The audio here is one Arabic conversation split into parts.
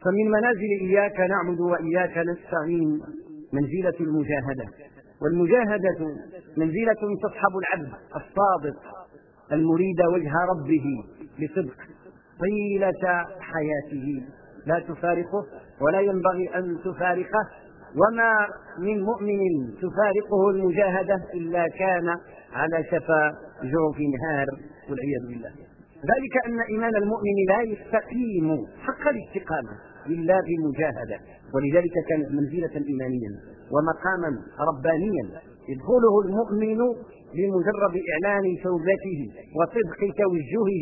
فمن منازل إياك نعبد وإياك نستعين منزلة المجاهدة، والمجاهدة منزلة تصحب العبد الصادق المريد وجه ربه بصدق طيلة حياته، لا تفارقه ولا ينبغي أن تفارقه، وما من مؤمن تفارقه المجاهدة إلا كان على شفا جرف نهار والعياذ بالله. ذلك أن إيمان المؤمن لا يستقيم حق الاستقامة إلا بالمجاهدة، ولذلك كانت منزلة إيمانيا ومقاما ربانيا يدخله المؤمن بمجرد إعلان توبته وصدق توجهه،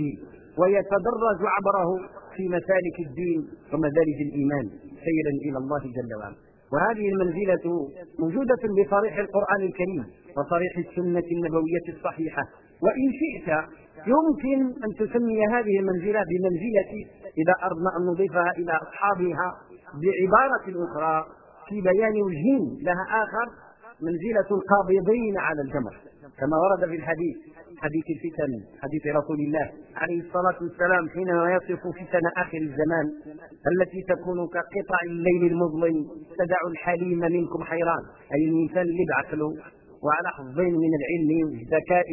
ويتدرج عبره في مسالك الدين ومدارج الإيمان سيرا إلى الله جل وعلا. وهذه المنزلة موجودة بصريح القرآن الكريم وصريح السنة النبوية الصحيحة، وإن شئت يمكن أن تسمي هذه المنزلة بمنزلة، إذا أردنا أن نضيفها إلى أصحابها بعبارة أخرى في بيان وجه لها آخر، منزلة القابضين على الجمر، كما ورد في الحديث، حديث الفتن، حديث رسول الله عليه الصلاة والسلام حينما يصف فتن آخر الزمان التي تكون كقطع الليل المظلم تدع الحليم منكم حيران، أي الإنسان اللي بعقله وعلى حظين من العلم والذكاء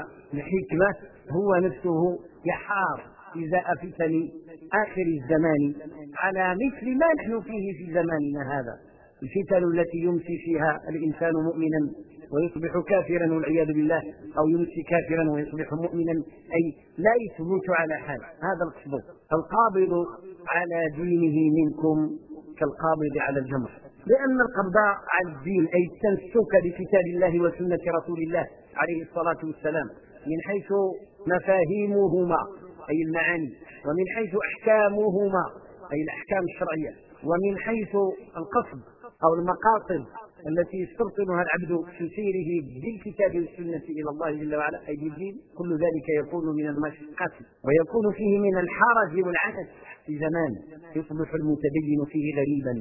والحكمة هو نفسه يحار إزاء فتن آخر الزمان على مثل ما نحن فيه في زماننا هذا، الفتن التي يمسي فيها الإنسان مؤمنا ويصبح كافرا والعياذ بالله، أو يمسي كافرا ويصبح مؤمنا، أي لا يثبت على حال. هذا القصد، القابض على دينه منكم كالقابض على الجمر، لأن القبض على الدين أي التمسك بكتاب الله وسنة رسول الله عليه الصلاة والسلام من حيث مفاهيمهما أي المعاني، ومن حيث أحكامهما أي الأحكام الشرعية، ومن حيث القصد أو المقاصد التي يستبطنها العبد في سيره بالكتاب والسنة إلى الله جل وعلا أي بالدين، كل ذلك يكون من المشقة ويكون فيه من الحرج والعنت في زمان يصبح المتدين فيه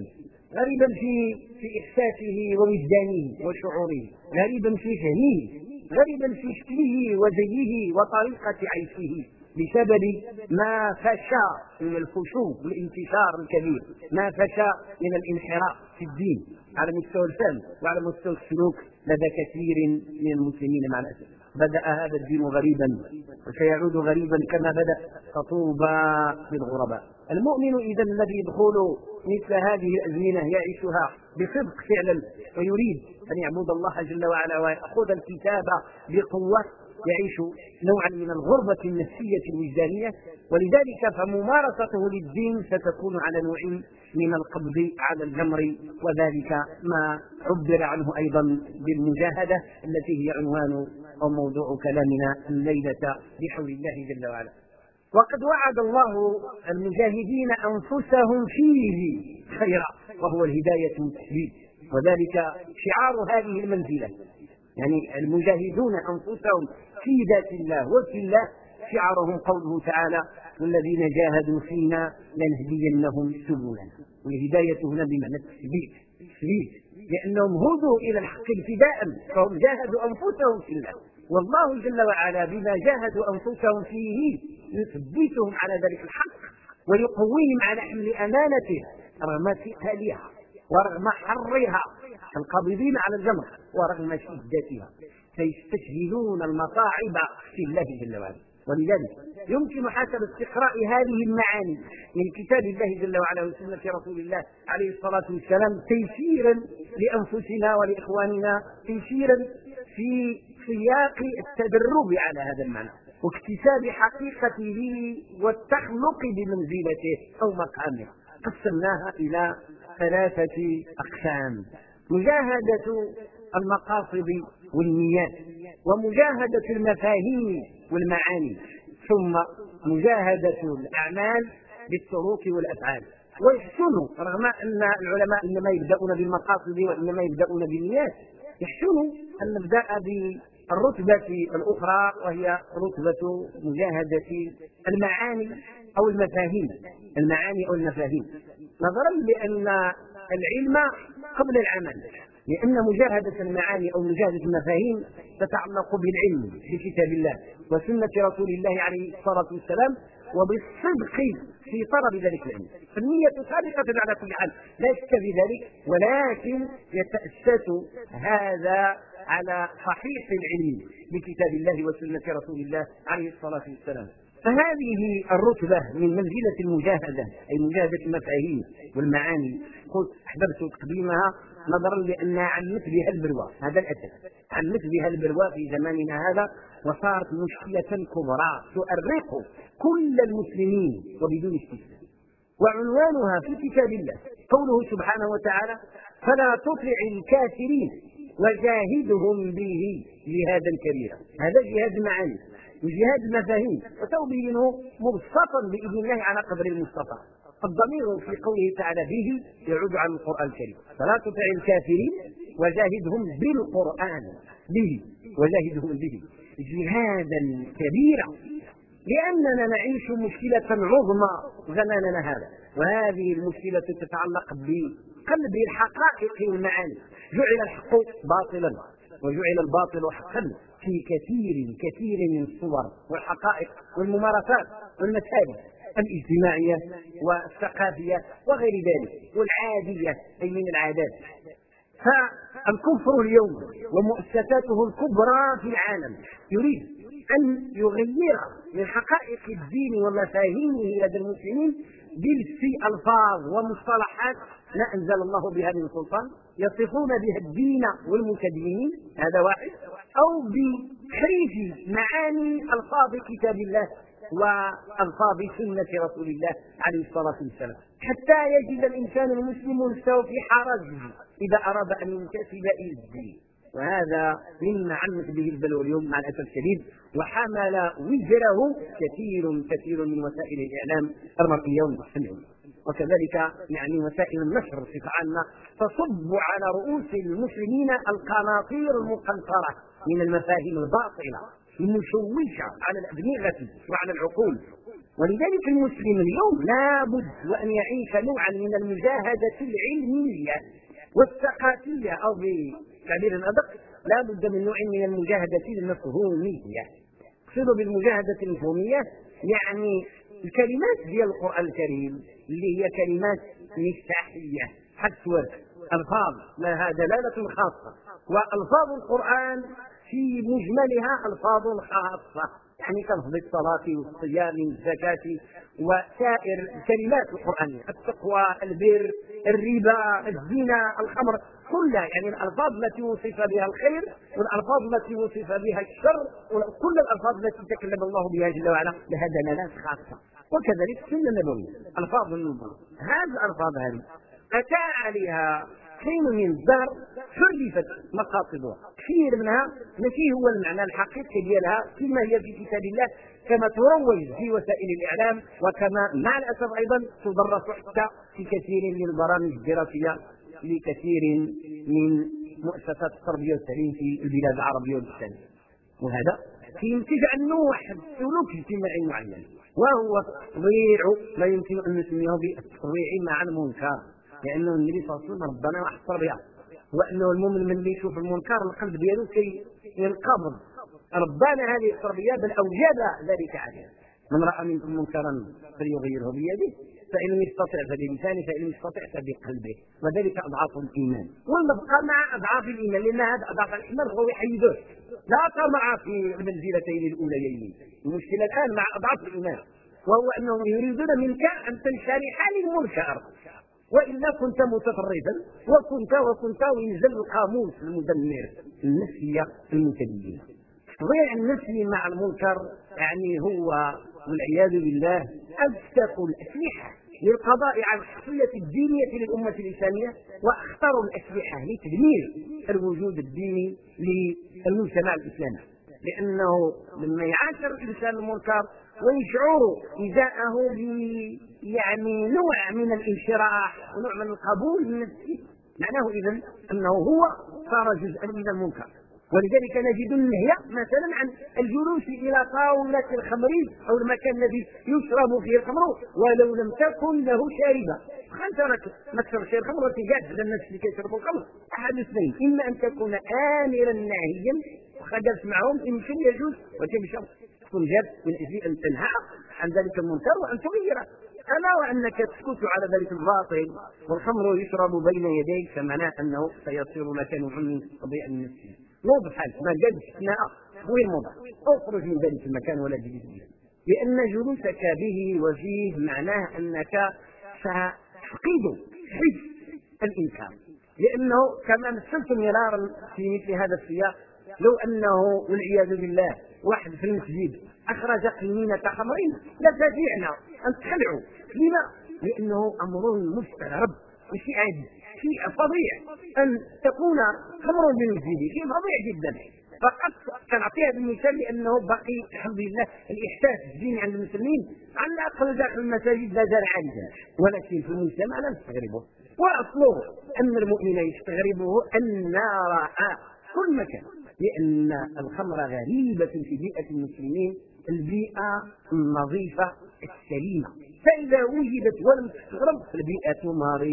غريبا في إحساسه ووجدانه وشعوره، غريبا في فهمه، غريبا في شكله وزيه وطريقة عيشه، بسبب ما فشى من الفشو والانتشار الكبير، ما فشى من الانحراف في الدين على مستوى الفهم وعلى مستوى السلوك لدى كثير من المسلمين. مع الأسف بدأ هذا الدين غريبا وسيعود غريبا كما بدأ، فطوبى للغرباء. المؤمن إذا الذي يدخل مثل هذه الأزمنة يعيشها بصدق فعلا ويريد أن يعبد الله جل وعلا ويأخذ الكتاب بقوة، يعيش نوعا من الغربة النفسية الوجدانية، ولذلك فممارسته للدين ستكون على نوع من القبض على الجمر، وذلك ما عبر عنه أيضا بالمجاهدة التي هي عنوان أو موضوع كلامنا الليلة بحول الله جل وعلا. وقد وعد الله المجاهدين أنفسهم فيه خيرا وهو الهداية والتثبيت، وذلك شعار هذه المنزلة، يعني المجاهدون أنفسهم في ذات الله وفي الله، شعارهم قوله تعالى والذين جاهدوا فينا لنهدينهم سبلنا، والهداية هنا بمعنى التثبيت، لأنهم هدوا إلى الحق ابتداء، فهم جاهدوا أنفسهم في الله، والله جل وعلا بما جاهدوا أنفسهم فيه يثبتهم على ذلك الحق ويقويهم على حمل أمانته رغم ثقلها ورغم حرها القابضين على الجمر ورغم شدتها، فيستشهدون المصاعب في الله جل وعلا. ولذلك يمكن حسب استقراء هذه المعاني من كتاب الله جل وعلا وسنة رسول الله عليه الصلاة والسلام تيسيرا لأنفسنا ولإخواننا، تيسيرا في سياق التدرب على هذا المعنى واكتساب حقيقته والتخلق بمنزلته أو مقامه. قسمناها إلى 3 أقسام: مجاهدة المقاصد والنيات، ومجاهدة المفاهيم والمعاني، ثم مجاهدة الأعمال بالسلوك والأفعال. ويحسن رغم أن العلماء إنما يبدأون بالمقاصد وإنما يبدأون بالنيات، يحسن أن نبدأ بالرتبة الأخرى وهي رتبة مجاهدة المعاني أو المفاهيم، المعاني أو المفاهيم، نظرا لأن العلم قبل العمل، لأن مجاهدة المعاني أو مجاهدة المفاهيم تتعلق بالعلم بكتاب الله وسنة رسول الله عليه الصلاة والسلام وبالصدق في طلب ذلك العلم. فالنية سابقة على كل حال لا شك في ذلك، ولكن يتأسس هذا على صحيح العلم بكتاب الله وسنة رسول الله عليه الصلاة والسلام. فهذه الرتبة من منزلة المجاهدة، أي مجاهدة المفاهيم والمعاني، قلت أحببت تقديمها نظرا لأنها عمت بها البلوى، هذا الأساس، عمت بها البلوى في زماننا هذا، وصارت مشكلة كبرى تؤرق كل المسلمين وبدون استثناء. وعنوانها في كتاب الله قوله سبحانه وتعالى: فلا تطع الكافرين وجاهدهم به جهادا كبيرا. هذا جهاد معاني وجهاد مفاهيم، وسأبينه مبسطا بإذن الله على قدر المستطاع. الضمير في قوله تعالى به يعود عن القرآن الكريم. فلا تطع الكافرين وجاهدهم بالقرآن، به وجاهدهم به جهادا كبيرا، لأننا نعيش مشكلة عظمى زماننا هذا، وهذه المشكلة تتعلق بقلب الحقائق والمعاني. جعل الحق باطلا وجعل الباطل حقا في كثير من الصور والحقائق والممارسات والمسالك الاجتماعية والثقافية وغير ذلك والعادية، أي من العادات. فالكفر اليوم ومؤسساته الكبرى في العالم يريد أن يغير من حقائق الدين ومفاهيمه لدى المسلمين بلس ألفاظ ومصطلحات لا أنزل الله بها من سلطان يصفون بها الدين والمتدينين، هذا واحد، أو بتحريف معاني ألفاظ كتاب الله وألفاظ سنة رسول الله عليه الصلاة والسلام، حتى يجد الإنسان المسلم نفسه في حرج إذا أراد أن ينتسب إلى الدين. وهذا مما عمت به البلوى اليوم مع الأسف الشديد، وحمل وزره كثير من وسائل الإعلام المرئية والمستمعين، وكذلك يعني وسائل النشر بصفة عامة تصب على رؤوس المسلمين القناطير المقنطرة من المفاهيم الباطلة المشوشة على الأدمغة وعلى العقول. ولذلك المسلم اليوم لابد وأن يعيش نوعا من المجاهدة العلمية والثقافية، أو بتعبير أدق لا بد من نوع من المجاهدة المفهومية. أقصد بالمجاهدة المفهومية يعني الكلمات ديال القرآن الكريم اللي هي كلمات مفتاحية، حدث ألفاظ لها دلالة خاصة، وألفاظ القرآن في مجملها ألفاظ خاصة، يعني كلفظ الصلاة والصيام والزكاة وسائر الكلمات القرآنية، التقوى، البر، الربا، الزنا، الخمر، كلها يعني الألفاظ التي وصف بها الخير والألفاظ التي وصف بها الشر، وكل الألفاظ التي تكلم الله بها جل وعلا لها دلالات خاصة. وكذلك السنة النبوية ألفاظ النبوة، هذه الألفاظ هذه أتى عليها حين من الدهر حرفت مقاصدها، كثير منها ماشي هو المعنى الحقيقي ديالها كما هي في كتاب الله كما تروج في وسائل الإعلام، وكما مع الأسف أيضا تدرس حتى في كثير من البرامج الدراسية لكثير من مؤسسات التربية والتعليم في البلاد العربية والإسلامية. وهذا ينتج عنه واحد سلوك اجتماعي معين، وهو تطويع لا يمكن أن نسميه بالتطويع مع المنكر، لأنه النبي صلى الله عليه وسلم ربنا واحد التربية، وأنه المؤمن من اللي يشوف المنكر القلب ديالو ينقبض، ربنا هذه التربية بل أوجب ذلك عليه. من رأى منكم منكرا فليغيره بيده، فإن لم يستطع فبلسانه، فإن لم يستطع فبقلبه، وذلك أضعاف الإيمان. ونبقى مع أضعاف الإيمان، لأن هذا أضعاف الإيمان هو يحيده، لا طمع في المنزلتين الأوليين. المشكلة الآن مع أضعاف الإيمان، وهو أنهم يريدون منك أن تنشرح للمنكر، وإلا كنت متطرفا وكنت وينزل القاموس المدمر النفسية المتدينة. تضيع النفسي مع المنكر يعني هو والعياذ بالله أفتك الأسلحة للقضاء على الشخصية الدينية للأمة الإسلامية، وأخطر الأسلحة لتدمير الوجود الديني للمجتمع الإسلامي، لأنه لما يعاشر الإنسان المنكر ويشعر إزاءه يعني نوع من الانشراح ونوع من القبول النفسي، معناه إذن أنه هو صار جزءا من المنكر. ولذلك نجد النهي مثلا عن الجلوس إلى طاولة الخمر أو المكان الذي يشرب فيه الخمر ولو لم تكن له شاربة. خلت ما تشربش الخمر وتجاهد على الناس اللي كيشربوا الخمر، أحد اثنين: إما أن تكون آمرا ناهيا وخجلت معهم يمكن يجوز وتمشي تكون جاد من أجل أن تنهى عن ذلك المنكر وأن تغيره، أما وأنك تسكت على ذلك الباطل والخمر يشرب بين يديك فمعناه أنه سيصير لك نوع من تضييع النفس. موضح حالك ما قالش استثناء وين موضح اخرج من ذلك المكان ولا تجلس به، لأن جلوسك به وفيه معناه أنك ستفقد حس الإنكار، لأنه كما مثلت مرارا في مثل هذا السياق لو أنه والعياذ بالله واحد في المسجد أخرج قنينة خمرين لفزعنا أن تخلعوا. لما؟ لأنه أمر مستغرب وشيء عادي، شيء فظيع أن تكون خمر بالمسجد، شيء فظيع جدا. فقط كنعطيها بالمثال لأنه باقي الحمد لله الإحساس الديني عند المسلمين على الأقل داخل المساجد لا زال عاليا، ولكن في المجتمع لا نستغربه. وأصله أن المؤمن يستغربه أن راى كل مكان، لأن الخمر غريبة في بيئة المسلمين، البيئة النظيفة السليمة، فإذا وجدت ولم تستغرب البيئة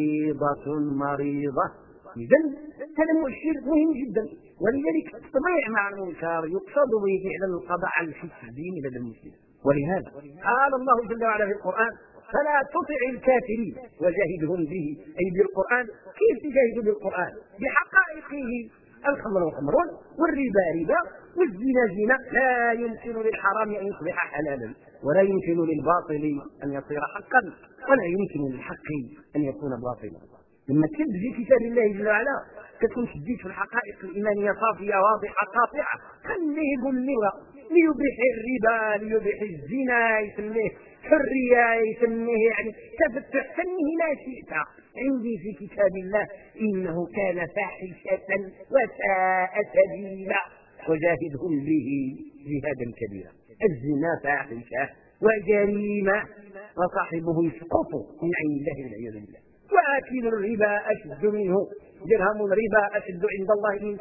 مريضة. إذن هذا مؤشر مهم جدا، ولذلك التطبيع مع المنكر يقصد به فعلا القضاء على الحس الديني لدى المسلم. ولهذا قال الله جل وعلا في القرآن فلا تطع الكافرين وجاهدهم به، أي بالقرآن. كيف تجاهد بالقرآن؟ بحقائقه، الخمر خمر والربا ربا والزنا زنا. لا يمكن للحرام أن يصبح حلالا، ولا يمكن للباطل أن يصير حقا، ولا يمكن للحق أن يكون باطلا. لما تجي كتاب الله جل وعلا تكون شديد في الحقائق الإيمانية صافية واضحة قاطعة. خليه يقول ليبيح الربا، ليبيح الزنا، يسميه حرية، يسميه يعني تفتح، سميه ما شئت. عندي في كتاب الله إنه كان فاحشة وساء سبيلا وجاهدهم به جهادا كبيرا. الزنا فاحشة وجريمة وصاحبه يسقط من عين الله والعياذ بالله. وآكل الربا أشد منه، درهم الربا أشد عند الله من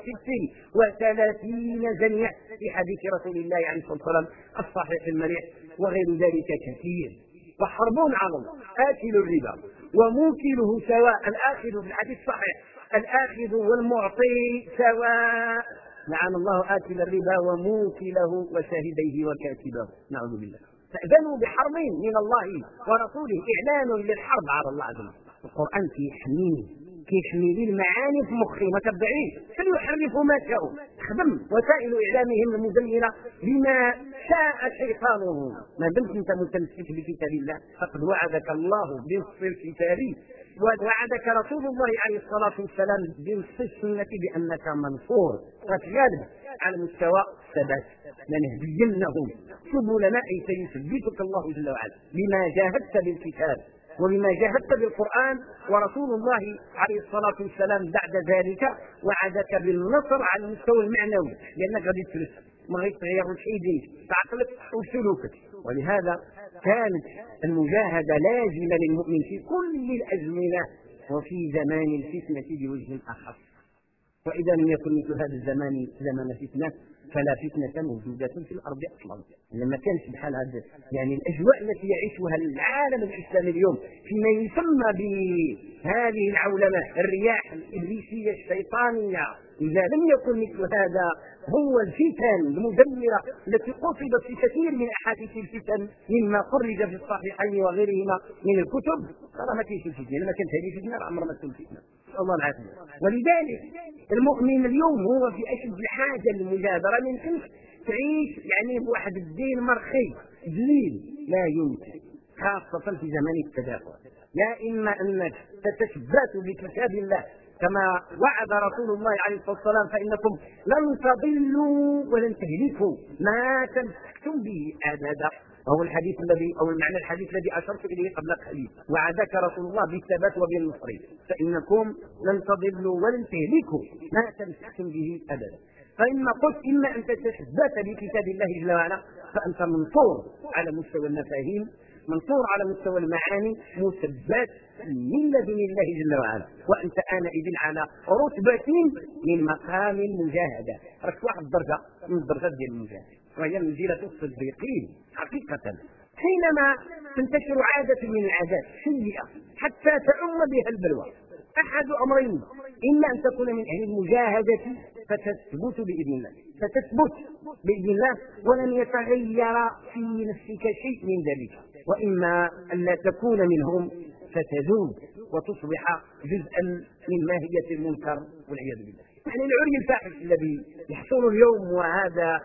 36 زنية في حديث رسول الله عليه الصلاة والسلام الصحيح المريح، وغير ذلك كثير. وحرب على الله آكل الربا وموكله سواء. الآخذ في الحديث صحيح الآخذ والمعطي سواء. لعن الله آكل الربا وموكله وشاهديه وكاتبه، نعوذ بالله. فأذنوا بحرب من الله ورسوله، إعلان للحرب على الله عز وجل. القرآن كيحمي المعاني في مخي ما تبعيش، فليحرفوا ما شاءوا. خدم وسائل إعلامهم المزينة بما شاء شيطانه. ما دمت أنت متمسك بكتاب الله فقد وعدك الله بنص الكتاب، ووعدك رسول الله عليه الصلاة والسلام بنص السنة بأنك منصور وتغالب على مستوى الثبات. لنهدينهم سبلنا أي سيثبتك الله جل وعلا بما جاهدت بالكتاب وبما جاهدت بالقرآن. ورسول الله عليه الصلاة والسلام بعد ذلك وعدك بالنصر على المستوى المعنوي، لأنك غادي تفلس ما غيتغير شيء دينك بعقلك وسلوكك. ولهذا كانت المجاهدة لازمة للمؤمن في كل الأزمنة وفي زمان الفتنة بوجه أخص. وإذا لم يكن مثل هذا الزمان زمان فتنة فلا فتنة موجودة في الأرض أصلا. لما كانت بحال هذا يعني الأجواء التي يعيشها العالم الإسلامي اليوم فيما يسمى بهذه العولمة الرياح الإبليسية الشيطانية، إذا لم يكن مثل هذا هو الفتن المدمرة التي قصدت في كثير من أحاديث الفتن مما خرج في الصحيحين وغيرهما من الكتب، ترى ما كاينش الفتنة. لما كانت هذه فتنة عمر ما تكون فتنة، نسأل الله العافية. ولذلك المؤمن اليوم هو في أشد الحاجة للمجادلة. ما يمكنش تعيش يعني بواحد الدين مرخي ذليل، لا يمكن، خاصة في زمان التداخل. لا إما أنك تتثبت بكتاب الله كما وعد رسول الله عليه الصلاة والسلام فإنكم لن تضلوا ولن تهلكوا ما تمسكتم به أبدا. هو الحديث الذي أو المعنى الحديث الذي أشرت إليه قبل قليل، وعدك رسول الله بالثبات وبالنصر فإنكم لن تضلوا ولن تهلكوا ما تمسكتم به أبدا. فإما قلت إما أن تتثبت بكتاب الله جل وعلا فأنت منصور على مستوى المفاهيم، منصور على مستوى المعاني، مثبت من لدن الله جل وعلا، وأنت آنئذ على رتبة من مقام المجاهدة. رك واحد الدرجة من الدرجات ديال المجاهدة، وهي منزلة الصديقين حقيقة. حينما تنتشر عادة من العادات سيئة حتى تعم بها البلوى، أحد أمرين: إما أن تكون من أهل المجاهدة فتثبت بإذن الله، فتثبت بإذن الله ولن يتغير في نفسك شيء من ذلك، وإما أن لا تكون منهم فتذوب وتصبح جزءا من ماهية المنكر والعياذ بالله. يعني العري الفاحش الذي يحصل اليوم وهذا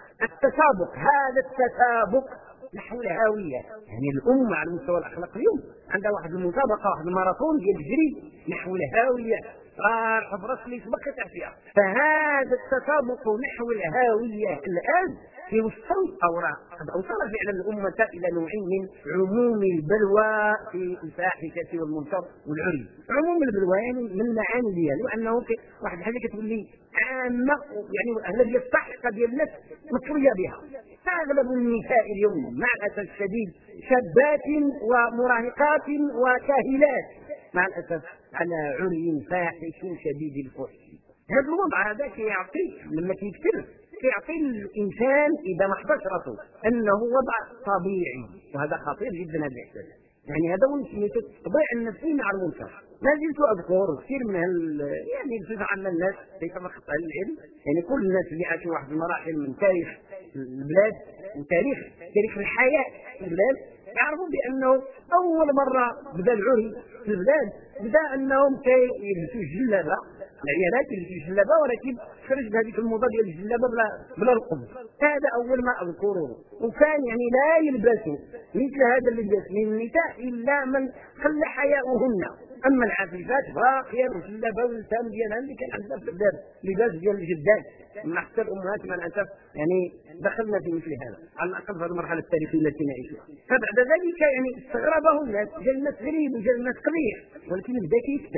التسابق نحو الهاوية. يعني الأمة على المستوى الأخلاقي اليوم عندها واحد المسابقة، واحد الماراثون ديال الجري نحو الهاوية، حفرة اللي سبقت فيها. فهذا التسابق نحو الهاوية الآن في وصل أو قد أوصل فعلا الأمة إلى نوع من عموم البلوى في الفاحشة والمنكر والعري. عموم البلوى يعني من معاني ديالو أنه واحد الحاجة كتقول لي عامة، يعني الأغلبية الساحقة ديال الناس مطوية بها. أغلب النساء اليوم مع الأسف الشديد شابات ومراهقات وكاهلات مع الأسف على عري فاحش شديد الفحش. هذا الوضع هذا كيعطي لما كيعطي الإنسان إذا ما حضرش راسه أنه وضع طبيعي، وهذا خطير جدا هذا الإحساس. يعني هذا هو سميته الطبيعة النفسي مع المنكر. ما زلت أذكر كثير من يعني بصفة عامة الناس ليس فقط أهل العلم، يعني كل الناس اللي عاشوا واحد المراحل من تاريخ البلاد وتاريخ الحياة في البلاد يعرفوا بأنه أول مرة بدا العري في البلاد بدا أنهم كيلبسوا الجلابة، العيالات يلبسوا الجلابة، ولكن خرج بهذيك الموضة ديال الجلابة بلا القب. هذا أول ما أذكره. وكان يعني لا يلبسوا مثل هذا اللباس من النساء إلا من خلى حياؤهن. أما العفيفات باقية الجلابة والتام ديالها اللي كان عندها في الباب لباس ديال الجدات، من حتى الأمهات مع الأسف يعني دخلنا في مثل هذا على الأقل في المرحلة التاريخية التي نعيشها. فبعد ذلك يعني استغربه الناس، جا الناس غريب وجا الناس قبيح، ولكن بدا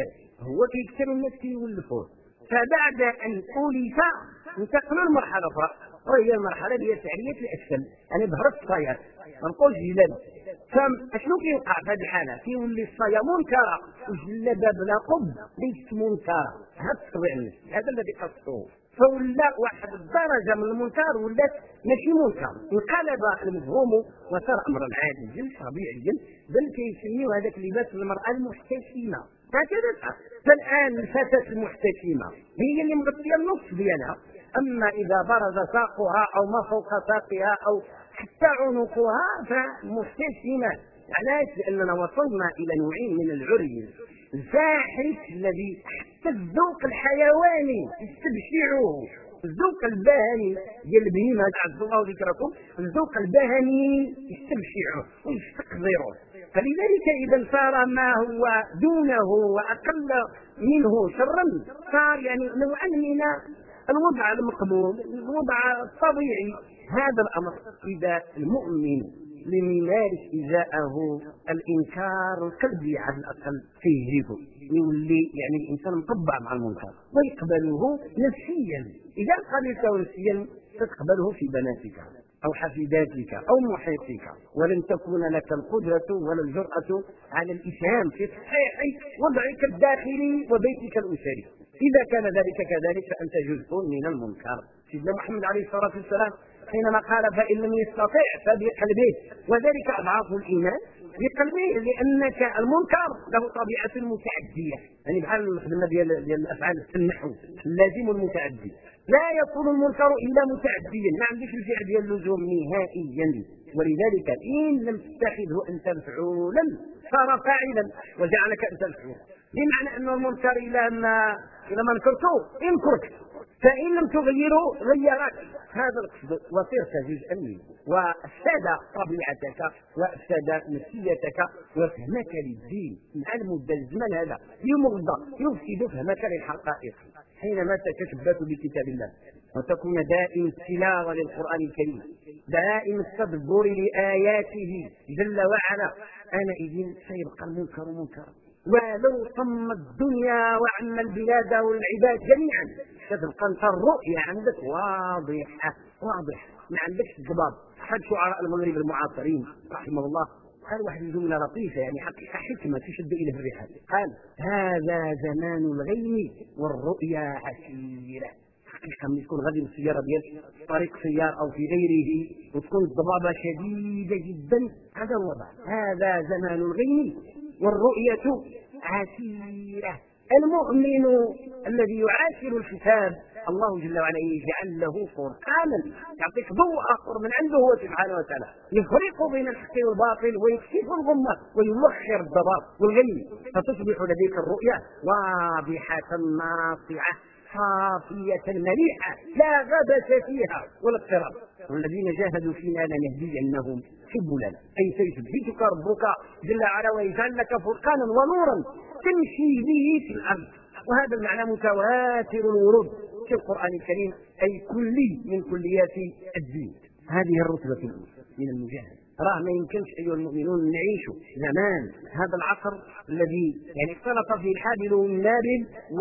كيكثر الناس كيولفوه. فبعد أن أولف انتقلوا لمرحلة أخرى، وهي المرحلة ديال تعرية الأسفل، يعني ظهر الصياد ما نقولش جلاب. فشنو كيوقع في هذه الحالة؟ كيولي الصيا منكرة والجلابة بلا قب ليست منكرة. هذا الطبيعي النفسي، هذا الذي قصده. فولا واحد الدرجة من المنكر ولات ماشي منكر، انقلب المفهوم وصار أمرا عاديا طبيعيا، بل كيسميو هذاك اللباس المرأة المحتشمة. هكذا فالآن الفتاة المحتشمة هي اللي مغطية النص ديالها، أما إذا برز ساقها أو ما فوق ساقها أو حتى عنقها فمحتشمة. علاش؟ لأننا وصلنا إلى نوع من العري الفاحش الذي حتى الذوق الحيواني يستبشعه، الذوق البهني ديال البهيمة عز الله ذكركم، الذوق البهني يستبشعه ويستقذره. فلذلك إذا صار ما هو دونه وأقل منه شرا صار يعني نوعا من الوضع المقبول، الوضع الطبيعي. هذا الأمر إذا المؤمن لم يمارس إزاءه الإنكار القلبي على الأقل فيجيبه، يولي يعني الإنسان مطبع مع المنكر ويقبله نفسيا. إذا قبلته نفسيا تقبله في بناتك أو حفيداتك أو محيطك، ولن تكون لك القدرة ولا الجرأة على الإسهام في تصحيح وضعك الداخلي وبيتك الأسري. إذا كان ذلك كذلك فأنت جزء من المنكر. سيدنا محمد عليه الصلاة والسلام حينما قال فإن لم يستطع فبقلبه، وذلك أضعاف الإيمان بقلبه، لأنك المنكر له طبيعة متعدية، يعني بحال الخدمة ديال الأفعال في النحو اللازم المتعدي. لا يكون المنكر إلا متعديا، ما عندك الفعل ديال اللزوم نهائيا. ولذلك إن لم تتخذه أنت مفعولا صار فاعلا وجعلك أنت مفعولا، بمعنى أن المنكر إلى ما نكرته انكرت، فإن لم تغيره غيرك. هذا القصد وصرت جزءا منه، وأفسد طبيعتك وأفسد نفسيتك وفهمك للدين مع المدة الزمن. هذا يمرض يفسد فهمك للحقائق. حينما تتشبث بكتاب الله وتكون دائم التلاوة للقرآن الكريم، دائم التدبر لآياته جل وعلا، آنئذ سيبقى المنكر منكرا ولو طم الدنيا وعم البلاد والعباد جميعا. ستبقى انت الرؤية عندك واضحة ما عندكش الضباب. أحد شعراء المغرب المعاصرين رحمه الله قال واحد جملة لطيفة، يعني حقيقة حكمة تشد إليه الرحال. قال: هذا زمان الغيم والرؤيا عسيرة. حقيقة من يكون غادي بالسيارة ديال طريق سيار أو في غيره وتكون الضبابة شديدة جدا، هذا الوضع. هذا زمان الغيم والرؤية عسيرة. المؤمن الذي يعاشر الكتاب الله جل وعلا يجعل له فرقانا يعطيك ضوء آخر من عنده هو سبحانه وتعالى يفرق بين الحق والباطل ويكشف الغمة ويوخر الضباب والغي، فتصبح لديك الرؤيا واضحة ناصعة صافية مليحة لا غبث فيها ولا اضطراب. والذين جاهدوا فينا لنهدينهم سبلنا أي سيثبتك ربك جل وعلا ويجعل لك فرقانا ونورا تمشي به في الأرض. وهذا المعنى متواتر الورود في القرآن الكريم أي كلي من كليات الدين. هذه الرتبة من المجاهدة. راه ما يمكنش أيها المؤمنون نعيشوا زمان هذا العصر الذي اختلط فيه الحابل والنابل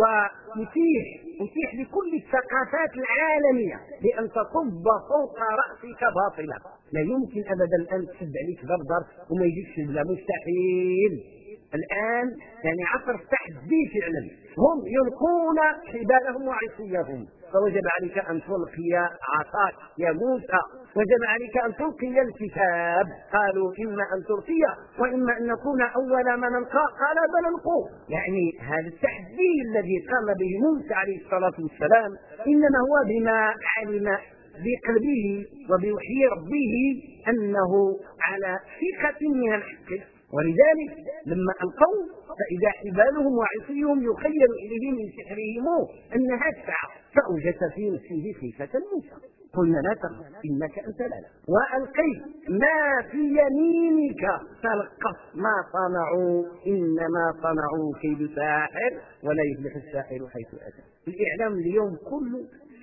ويتيح لكل الثقافات العالمية بأن تصب فوق رأسك باطلا. لا يمكن أبدا أن تسد عليك ضرب وما يجيكش لا مستحيل. الآن عصر التحدي فعلا، هم يلقون حبالهم وعصيهم، فوجب عليك أن تلقي عصاك يا موسى، وجب عليك أن تلقي الكتاب. قالوا إما أن تلقي وإما أن نكون أول ما نلقى، قال بل ألقوا. هذا التحدي الذي قام به موسى عليه الصلاة والسلام إنما هو بما علم بقلبه وبوحي ربه أنه على ثقة من الحق، ولذلك لما ألقوا فإذا حبالهم وعصيهم يخيل إليه من سحرهم أنها تسعى، فأوجس في نفسه خيفة موسى. قلنا لا تخف إنك أنت الأعلى وألقي ما في يمينك تلقف ما صنعوا إنما صنعوا كيد ساحر ولا يفلح الساحر حيث أتى. الإعلام اليوم كله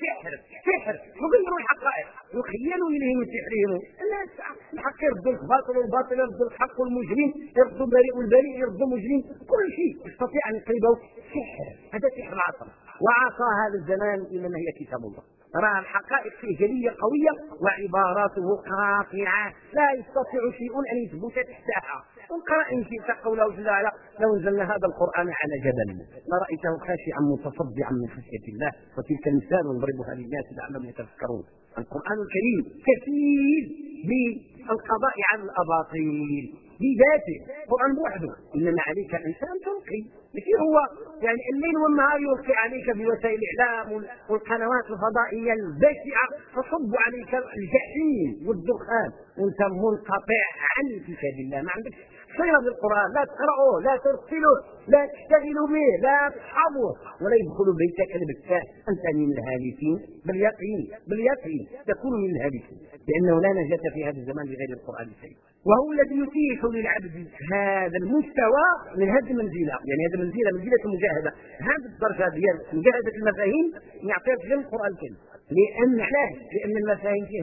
سحر يغير الحقائق، يخيل إليه من سحرهم الحق يرد الباطل والباطل يرد الحق، والمجرم يرد البريء والبريء يرد المجرم، كل شيء يستطيع أن يقلبه سحر. هذا سحر العصر، وعصى هذا الزمان إنما هي كتاب الله. ترى الحقائق فيه جلية قوية وعباراته قاطعة لا يستطيع شيء أن يثبت تحتها. وقرأ إن شئت قوله جل وعلا لو نزلنا هذا القرآن على جبل لرأيته خاشعا متصدعا من خشية الله وتلك المثال نضربها للناس لعلهم يتفكرون. القرآن الكريم كفيل بالقضاء على الأباطيل بذاته، القرآن وحده، إنما عليك أن تلقي. لكن هو الليل والنهار يلقي عليك بوسائل الإعلام والقنوات الفضائية البشعة تصب عليك الجحيم والدخان وانت منقطع عن كتاب الله، ما عندك صلة بالقرآن، لا تقرأه لا ترسله لا تشتغلوا به لا تصحبه ولا يدخل بيتك البكاء. أنت من الهالكين باليقين تكون من الهالكين، لأنه لا نجاة في هذا الزمان بغير القرآن الكريم. وهو الذي يتيح للعبد هذا المستوى من هذه المنزلة، هذه منزلة المجاهدة، هذه الدرجة ديال مجاهدة المفاهيم يعطيك غير القرآن الكريم. لأن المفاهيم فيه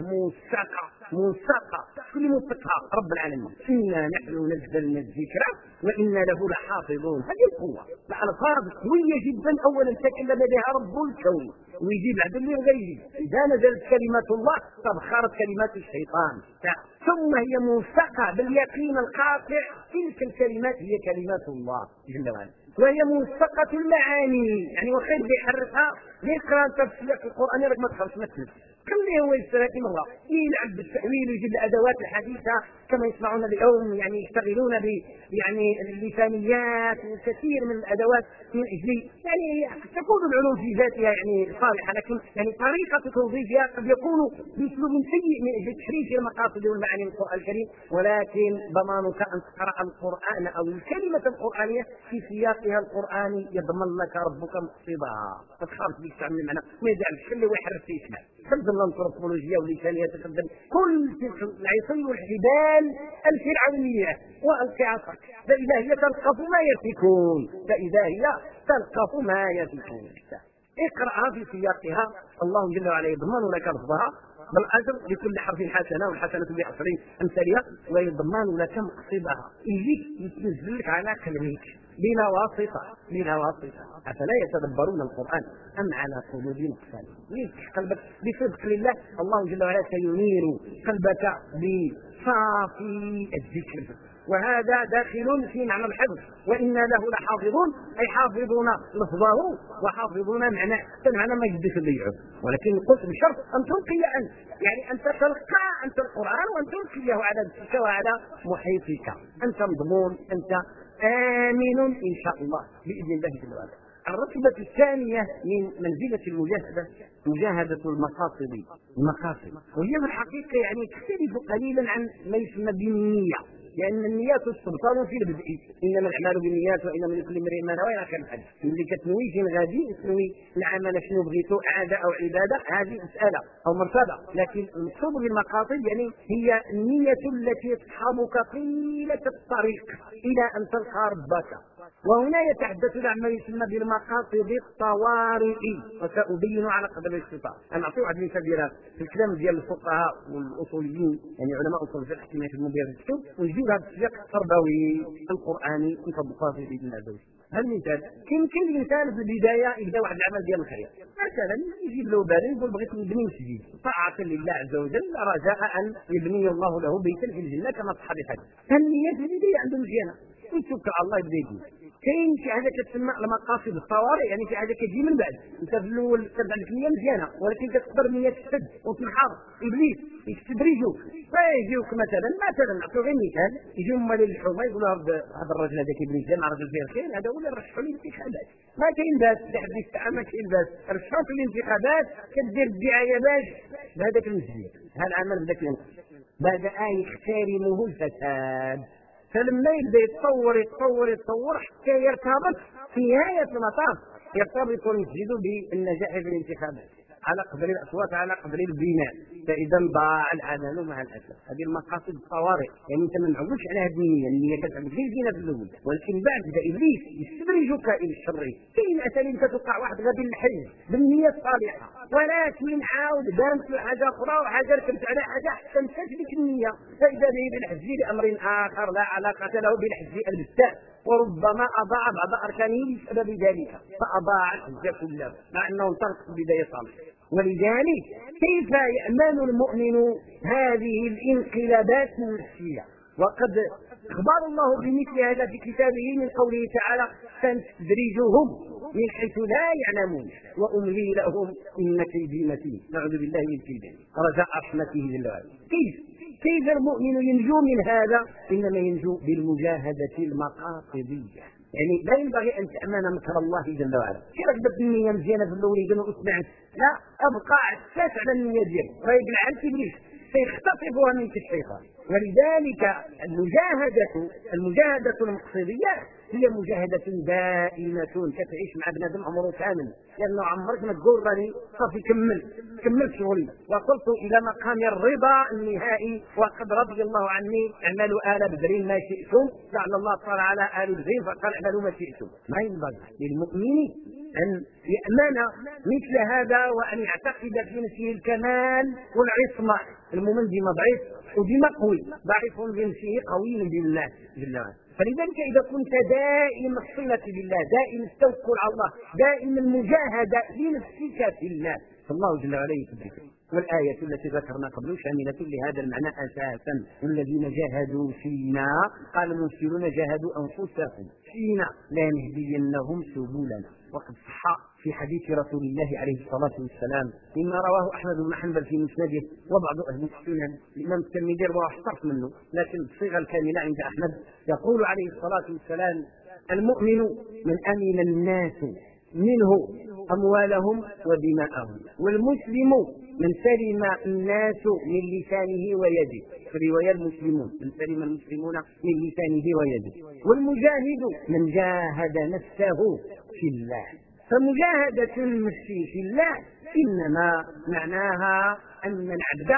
موثقة كل موثقها رب العالمين. إنا نحن نزلنا الذكر وإنا له لحافظون. هذه القوة، الألفاظ قوية جدا. أولا تكلم بها رب الكون ويجيب بعد اللي غيره. إذا نزلت كلمة الله تبخرت كلمات الشيطان، ثم هي موثقة باليقين القاطع. تلك الكلمات هي كلمات الله جل وعلا، وهي موثقة المعاني. وخير بيحرفها يقرأ تفسير القرآن لك ما تخرج مثل خليه هو يستراتي مرة يلعب بالتأويل ويجيب الأدوات الحديثة كما يسمعون اليوم، يشتغلون باللسانيات وكثير من الأدوات من أجل تكون العلوم في ذاتها صالحة، لكن طريقة توظيفها قد يكون بأسلوب سيء من أجل تحريف المقاصد والمعاني من القرآن الكريم. ولكن ضمانك أن تقرأ القرآن أو الكلمة القرآنية في سياقها القرآني يضمن لك ربك مقصدها. فتخاف بك تعمل معنا ما يزعلش خليه ويحرف في اسمه، خدم الانثروبولوجيا واللسانية، تخدم كل العصي والحبال الفرعونية وألقي عصاك فإذا هي تلقف ما يفكون. اقرأها في سياقها، الله جل وعلا يضمن لك لفظها بالأجر لكل حرف حسنة والحسنة بعشر أمثالها، ويضمن لك مقصدها يجيك يتنزلك على قلبك بلا واسطة. أفلا يتدبرون القرآن أم على قلوب أقفالها؟ يفتح قلبك بصدق لله، الله جل وعلا سينير قلبك بصافي الذكر. وهذا داخل في معنى الحفظ، وإنا له لحافظون أي حافظون لفظه وحافظون معناه. المعنى ما يجدش بيعه، ولكن قلت بشرط أن تلقي أنت، أن تلقى أنت القرآن وأن تلقيه على نفسك وعلى محيطك. أنت مضمون، أنت آمن إن شاء الله بإذن الله جل وعلا. الرتبة الثانية من منزلة المجاهدة مجاهدة المقاصد، وهي في الحقيقة يعني تختلف قليلا عن ما يسمى بالنية، لأن النيات تبطل في البدء، إنما الأعمال بالنيات وإنما لكل امرئ ما نوى، إلى آخر الحديث. اللي كتنوي فين غادي تنوي العمل شنو بغيتو، عادة أو عبادة، هذه مسألة أو مرتبة، لكن المقصود بالمقاصد يعني هي النية التي تصحبك طيلة الطريق إلى أن تلقى ربك. وهنا يتحدث عن ما يسمى بالمقاصد الطوارئ، وسأبين على قدر الاستطاعة. أنا أعطي واحد المثال في الكلام ديال الفقهاء والأصوليين، يعني علماء أصول الفقه كما يخدموا بها في الكتب، ونجيو هذا السياق التربوي القرآني نطبقها في بإذن الله عز وجل. هذا المثال يمكن الإنسان في البداية يبدأ واحد العمل ديال الخير، مثلا يجيب له بالين يقول بغيت نبني مسجد طاعة لله عز وجل رجاء أن يبني الله له بيتا في الجنة كما صح الحديث. فالنية في البداية عنده مزيانة، ويتوكل على الله يبدا يدير. كاين شي حاجه كتسمى المقاصد الطوارئ، يعني شي حاجه كتجي من بعد. انت في الاول كتبدا عندك نيه مزيانه، ولكن كتقدر النيه تشتد وتنحر، ابليس يستدرجك فيجيوك. مثلا نعطيو غير مثال، يجيو هما للحكومه يقولوا هذا الراجل هذا كيبني جامع راجل فيه الخير، هذا هو اللي رشحوا لي الانتخابات. ما كاين باس لحد يستعمل، ما كاين باس رشحوا في الانتخابات، كدير الدعايه باش بهذاك المسجد هذا العمل بداك ينقص، بدا يخترمه الفساد. فلما يبدا يتطور حتى يرتبط في نهايه المطاف يرتبط المسجد بالنجاح في الانتخابات على قدر الاصوات، على قدر البناء، فاذا ضاع العمل مع الاسف. هذه المقاصد الطوارئ، يعني انت ما نعودش على هذه النيه كتعمل غير زينه في الاول، ولكن بعد بدا ابليس يستدرجك الى الشر. كاين اساليب كتوقع واحد غادي للحج بالنيه الصالحه، ولكن عاود بانت له حاجه اخرى وحاجه ركبت على حاجه حتى نسات ديك النيه، فاذا به بالحج لامر اخر لا علاقه له بالحج البتة، وربما اضاع بعض اركانه بسبب ذلك فاضاع الحج كله مع انه انطلق في البدايه صالحه. ولذلك كيف يأمن المؤمن هذه الانقلابات النفسية؟ وقد أخبر الله بمثل هذا في كتابه من قوله تعالى: سنستدرجهم من حيث لا يعلمون وأملي لهم إن كيدي متين. نعوذ بالله من كيده رجاء رحمته جل وعلا. كيف المؤمن ينجو من هذا؟ إنما ينجو بالمجاهدة المقاصدية، يعني لا ينبغي أن تأمن مكر الله جل وعلا. كيف بدت النية مزيانة في الأول يقولوا أسمعت، لا، أبقى عساس على النية ديالك ويقلع عن إبليس سيختطفها منك الشيطان. ولذلك المجاهدة المقصدية هي مجاهدة دائمة كتعيش مع بنادم عمره كامل، لأنه عمرك ما تقول راني صافي كملت شغلي وصلت إلى مقام الرضا النهائي وقد رضي الله عني، اعملوا آل بدر ما شئتم، لعل الله تعالى على آل بدر فقال اعملوا ما شئتم. ما ينبغي للمؤمن أن يأمن مثل هذا وأن يعتقد في نفسه الكمال والعصمة. المؤمن ديما ضعيف وديما قوي، ضعيف بنفسه قوي بالله جل وعلا. فلذلك إذا كنت دائم الصلة بالله، دائم التوكل على الله، دائم المجاهدة لنفسك في الله، فالله جل وعلا يثبتك. والآية التي ذكرنا قبل شاملة لهذا المعنى أساسا: والذين جاهدوا فينا، قال المرسلون جاهدوا أنفسهم فينا لنهدينهم سبلنا. وقد صح في حديث رسول الله عليه الصلاة والسلام مما رواه أحمد بن حنبل في مسنده وبعض أهل السنن، الإمام الترمذي رواه احترف منه لكن الصيغة الكاملة عند أحمد، يقول عليه الصلاة والسلام: المؤمن من أمن الناس منه أموالهم ودماءهم، والمسلم من سلم الناس من لسانه ويده، في رواية المسلمون من سلم المسلمون من لسانه ويده، والمجاهد من جاهد نفسه في الله. فمجاهدة النفس في الله إنما معناها أن العبد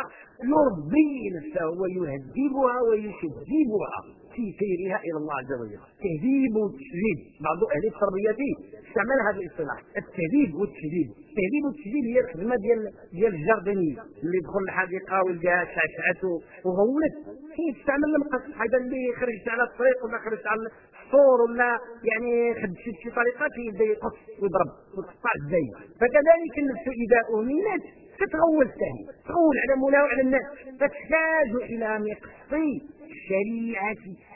يربي نفسه ويهذبها ويشذبها في سيرها إلى الله عز وجل. تهذيب والتشذيب، بعض أهل التربية استعمل هذا الاصطلاح: التهذيب والتشذيب. التهذيب والتشذيب هي الخدمة ديال الجارديني اللي يدخل الحديقة ويلقاها شعشعته وغولت، يستعمل المقص هذا اللي خرجت على الطريق ولا خرجت على السور ولا يعني خد شي طريقات يبدا يقص ويضرب وتقطع الزين. فكذلك النفس إذا أمنت تتغول ثاني، تغول على مولاها وعلى الناس، فتحتاج إلى مقص الشريعة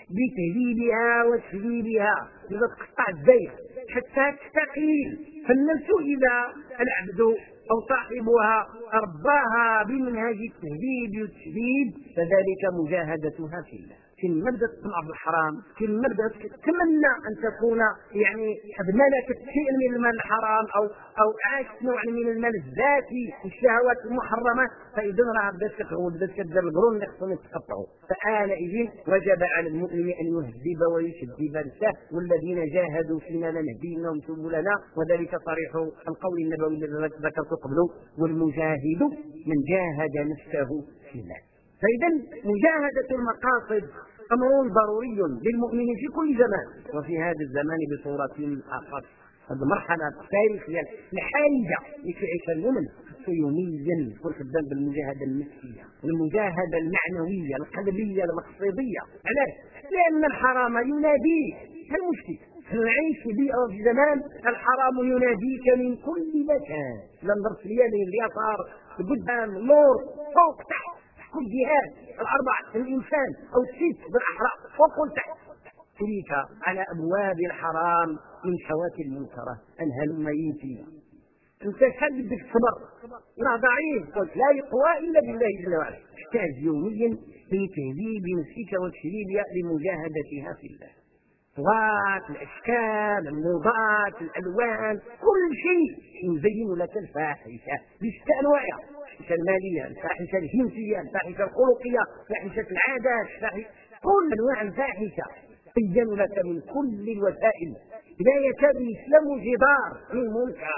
بتهذيبها وتشذيبها لتقطع الزين حتى تستقيل. فالنفس إذا العبد أو صاحبها أرباها بمنهج التهذيب والتشذيب فذلك مجاهدتها في الله. كما بدات تطمع في الحرام، كما بدات تتمنى ان تكون يعني قد ملكت شيئا من المال الحرام او عاشت نوع من المال الذاتي والشهوات المحرمه، فاذا راه بدات تغول، بدات تدير القرون اللي خصهم يتقطعوا. فآنئذ وجب على المؤمن ان يهذب ويشدد نفسه، والذين جاهدوا فينا لنهدينهم سبلنا، وذلك صريح القول النبوي الذي ذكرت قبله: والمجاهد من جاهد نفسه في الله. فإذا مجاهدة المقاصد أمر ضروري للمؤمن في كل زمان، وفي هذا الزمان بصورة أخص. هذه المرحلة التاريخية الحالية اللي تعيشها المؤمن يوميا يكون خدام بالمجاهدة النفسية، المجاهدة المعنوية القلبية المقصدية. علاش؟ لأن الحرام يناديك. المشكل نعيش في زمان الحرام يناديك من كل مكان، لا نظر في اليمين اليسار قدام نور فوق تحت، كل جهات الأربع، الإنسان أو الست بالأحرى فوق وتحت. تلك على أبواب الحرام من شوات المنكرة أنهل ميتين. أنت شد بدك الصبر، راه ضعيف، قلت لا يقوى إلا بالله جل وعلا. تحتاج يوميا في تهذيب نفسك وتشريبها لمجاهدتها في الله. الأصوات، الأشكال، الموضات، الألوان، كل شيء يزين لك الفاحشة بشتى أنواعها: الفاحشة المالية، الفاحشة الجنسية، الفاحشة الخلقية، الفاحشة العادات، كل أنواع الفاحشة يزين لك من كل الوسائل. لا يكاد يسلم جدار من منكر.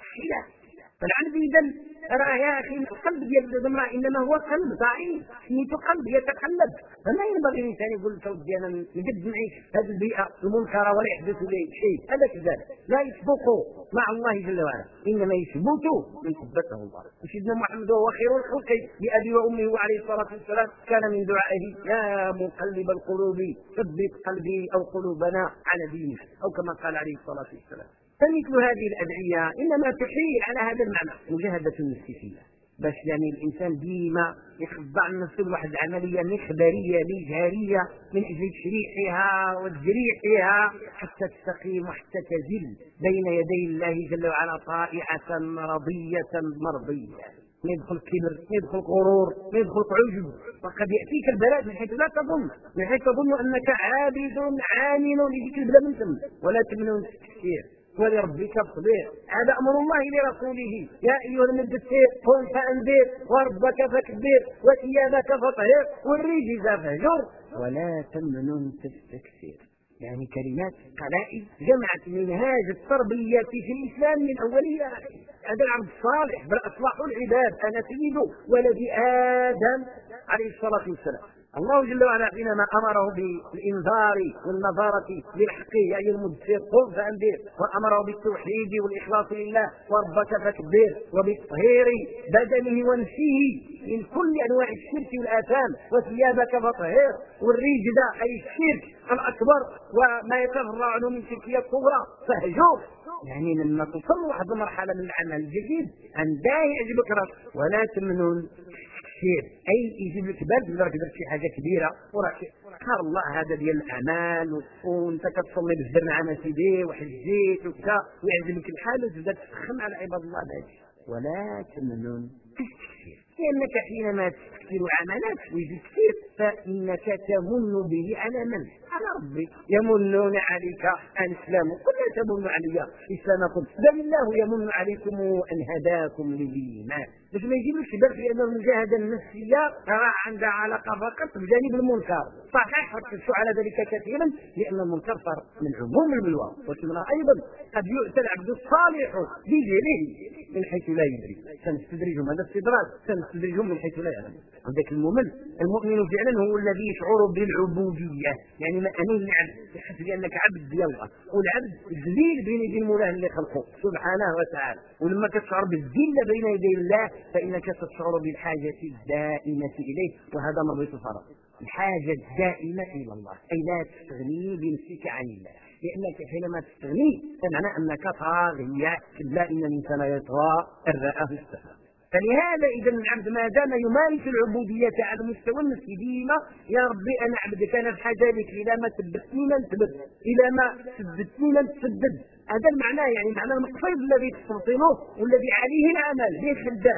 فالعبد إذا راه يا أخي القلب ديال المرأة إنما هو قلب ضعيف، سميته قلب يتقلب. فما ينبغي الإنسان يقول لزوجي أنا نجد معي هذه البيئة المنكرة ولا يحدث لي شيء. هذا كذلك لا يسبق مع الله جل وعلا، إنما يثبت من حبته الله. وسيدنا محمد وهو خير الخلق بأبي وأمه وعليه الصلاة والسلام كان من دعائه: يا مقلب القلوب ثبت قلبي أو قلوبنا على دينك، أو كما قال عليه الصلاة والسلام. فمثل هذه الأدعية إنما تحيل على هذا المعنى: مجاهدة النفس فيها، باش يعني الإنسان ديما يخضع نفسه لواحد العملية مخبرية مجهرية من أجل تشريحها وتجريحها حتى تستقيم وحتى تزل بين يدي الله جل وعلا طائعة رضية مرضية. ما يدخل كبر، ما يدخل غرور، ما يدخل عجب، وقد يأتيك البلاء من حيث لا تظن، من حيث تظن أنك عابد عامل لذكر الله من ثم. ولا تمنون التكثير ولربك فاصبر، هذا أمر الله لرسوله: يا أيها المدثر قم فأنذر وربك فكبر وثيابك فطهر والرجز فاهجر ولا تمنن تستكثر. يعني كلمات قلائل جمعت منهاج التربية في الإسلام من أولها. هذا العبد الصالح بل أصلح العباد، أنا سيد ولد آدم عليه الصلاة والسلام. الله جل وعلا حينما أمره بالإنذار والنظارة للحق يا أيها المدثر قم فأنذر، وأمره بالتوحيد والإخلاص لله وربك فكبر، وبتطهير بدنه ونفسه من كل أنواع الشرك والآثام، وثيابك فطهر، والرجز أي الشرك الأكبر وما يتفرع عنه من شركية الصغرى فاهجر. يعني لما تصل واحد المرحلة من العمل الجديد أن لا يعجبك راسك ولا تمنن كثير، أي يجيب لك بال راك درت شي حاجة كبيرة وراك قال الله هذا ديال الأعمال وأنت كتصلي بالزر مع سيدي وحجيت وكذا ويعجبك الحال وتبدا تسخن على عباد الله هذه. ولا تمنن كثير، لأنك حينما تكثر عملات ويجي كثير فإنك تمن به على من؟ على ربك. يمنون عليك أن اسلموا، قل لا تمنوا علي إسلامكم بل الله يمن عليكم أن هداكم للإيمان. باش ما يجيبش بالك بأن المجاهدة النفسية راه عندها علاقة فقط بجانب المنكر. صحيح ركزوا على ذلك كثيرا لأن المنكر صار من عموم البلوى، وكما أيضا قد يؤتى العبد الصالح بجهله من حيث لا يدري. سنستدرجهم، هذا استدراج، سنستدرجهم من حيث لا يعلم. عندك المؤمن فعلا هو الذي يشعر بالعبودية، يعني ما أنا العبد يحس بأنك عبد ديال الله، والعبد ذليل بين يدي المولى اللي خلقه سبحانه وتعالى. ولما تشعر بالذلة بين يدي الله فإنك تشعر بالحاجة الدائمة إليه، وهذا مربط الفرق. الحاجة الدائمة إلى الله أي لا تستغني بنفسك عن الله، لأنك حينما تستغني فمعنى أنك طاغية. كلا إن الإنسان يطغى أن رآه استغنى. فلهذا إذا العبد ما دام يمارس العبودية على المستوى النفسي ديما: يا ربي أنا عبدك، أنا بحاجة لك، إلى ما ثبتني ما نثبت، إلى ما سددتني ما نسدد. هذا المعنى، يعني معنى المقصود الذي تستوطنه والذي عليه العمل به خدام.